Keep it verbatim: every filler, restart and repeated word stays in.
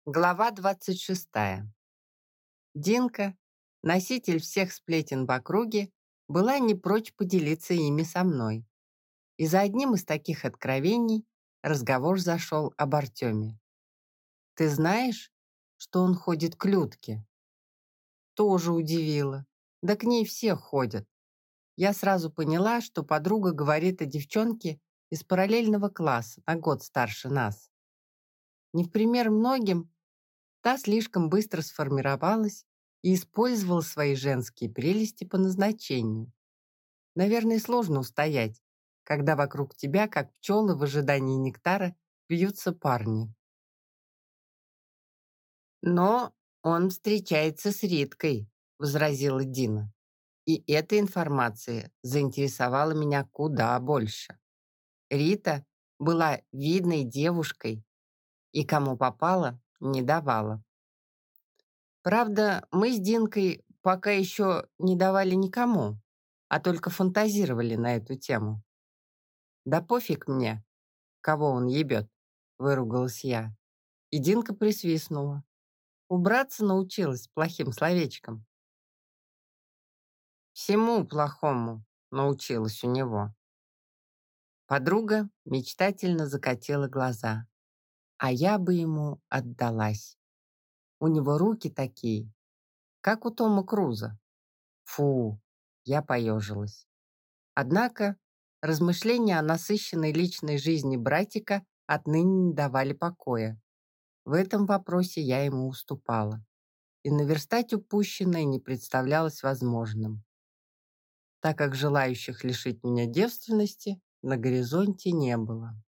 Глава двадцать шестая. Динка, носитель всех сплетен в округе, была не прочь поделиться ими со мной. И за одним из таких откровений разговор зашел об Артеме. «Ты знаешь, что он ходит к Людке?» Тоже удивило. Да к ней все ходят. Я сразу поняла, что подруга говорит о девчонке из параллельного класса, на год старше нас. Не в пример многим, та слишком быстро сформировалась и использовала свои женские прелести по назначению. Наверное, сложно устоять, когда вокруг тебя, как пчелы в ожидании нектара, вьются парни. «Но он встречается с Риткой», — возразила Дина. И эта информация заинтересовала меня куда больше. Рита была видной девушкой и кому попало, не давала. Правда, мы с Динкой пока еще не давали никому, а только фантазировали на эту тему. «Да пофиг мне, кого он ебет», — выругалась я. И Динка присвистнула. Убраться научилась плохим словечком. Всему плохому научилась у него. Подруга мечтательно закатила глаза. А я бы ему отдалась. У него руки такие, как у Тома Круза. Фу, я поежилась. Однако размышления о насыщенной личной жизни братика отныне не давали покоя. В этом вопросе я ему уступала, и наверстать упущенное не представлялось возможным, так как желающих лишить меня девственности на горизонте не было.